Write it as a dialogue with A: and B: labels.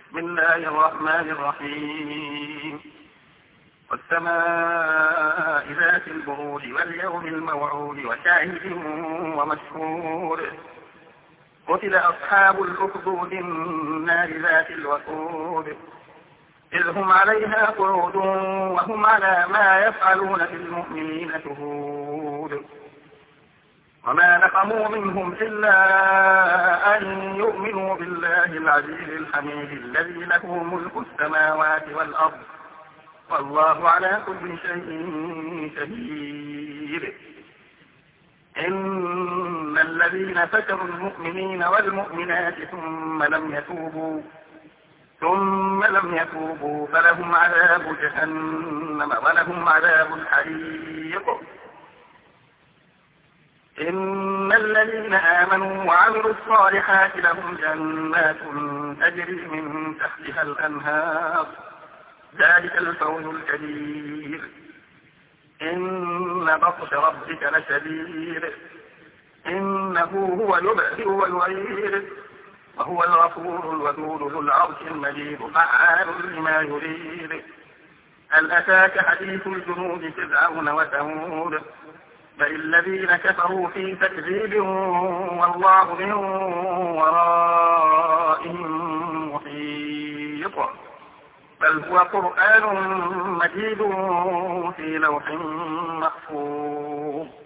A: بسم الله الرحمن الرحيم والسماء ذات البروج واليوم الموعود وشاهد ومشهود قتل أصحاب الأخدود النار ذات الوقود إذ هم عليها قعود وهم على ما يفعلون بالمؤمنين شهود وما نقموا منهم إلا أن يؤمنوا بالله العزيز الحميد الذي له ملك السماوات والأرض والله على كل شيء شهيد إن الذين فتروا المؤمنين والمؤمنات ثم لم يتوبوا فلهم عذاب جهنم ولهم عذاب الحريق إن الذين آمنوا وعملوا الصالحات لهم جنات تجري من تحتها الأنهار ذلك الفوز الكبير إن بطش ربك لشديد إنه هو يبدئ ويعيد وهو الغفور الودود ذو العرش المجيد فعال لما يريد هل أتاك حديث الجنود فرعون وثمود بل الذين كفروا في تكذيب والله من ورائهم محيط بل هو قرآن مجيد في لوح محفوظ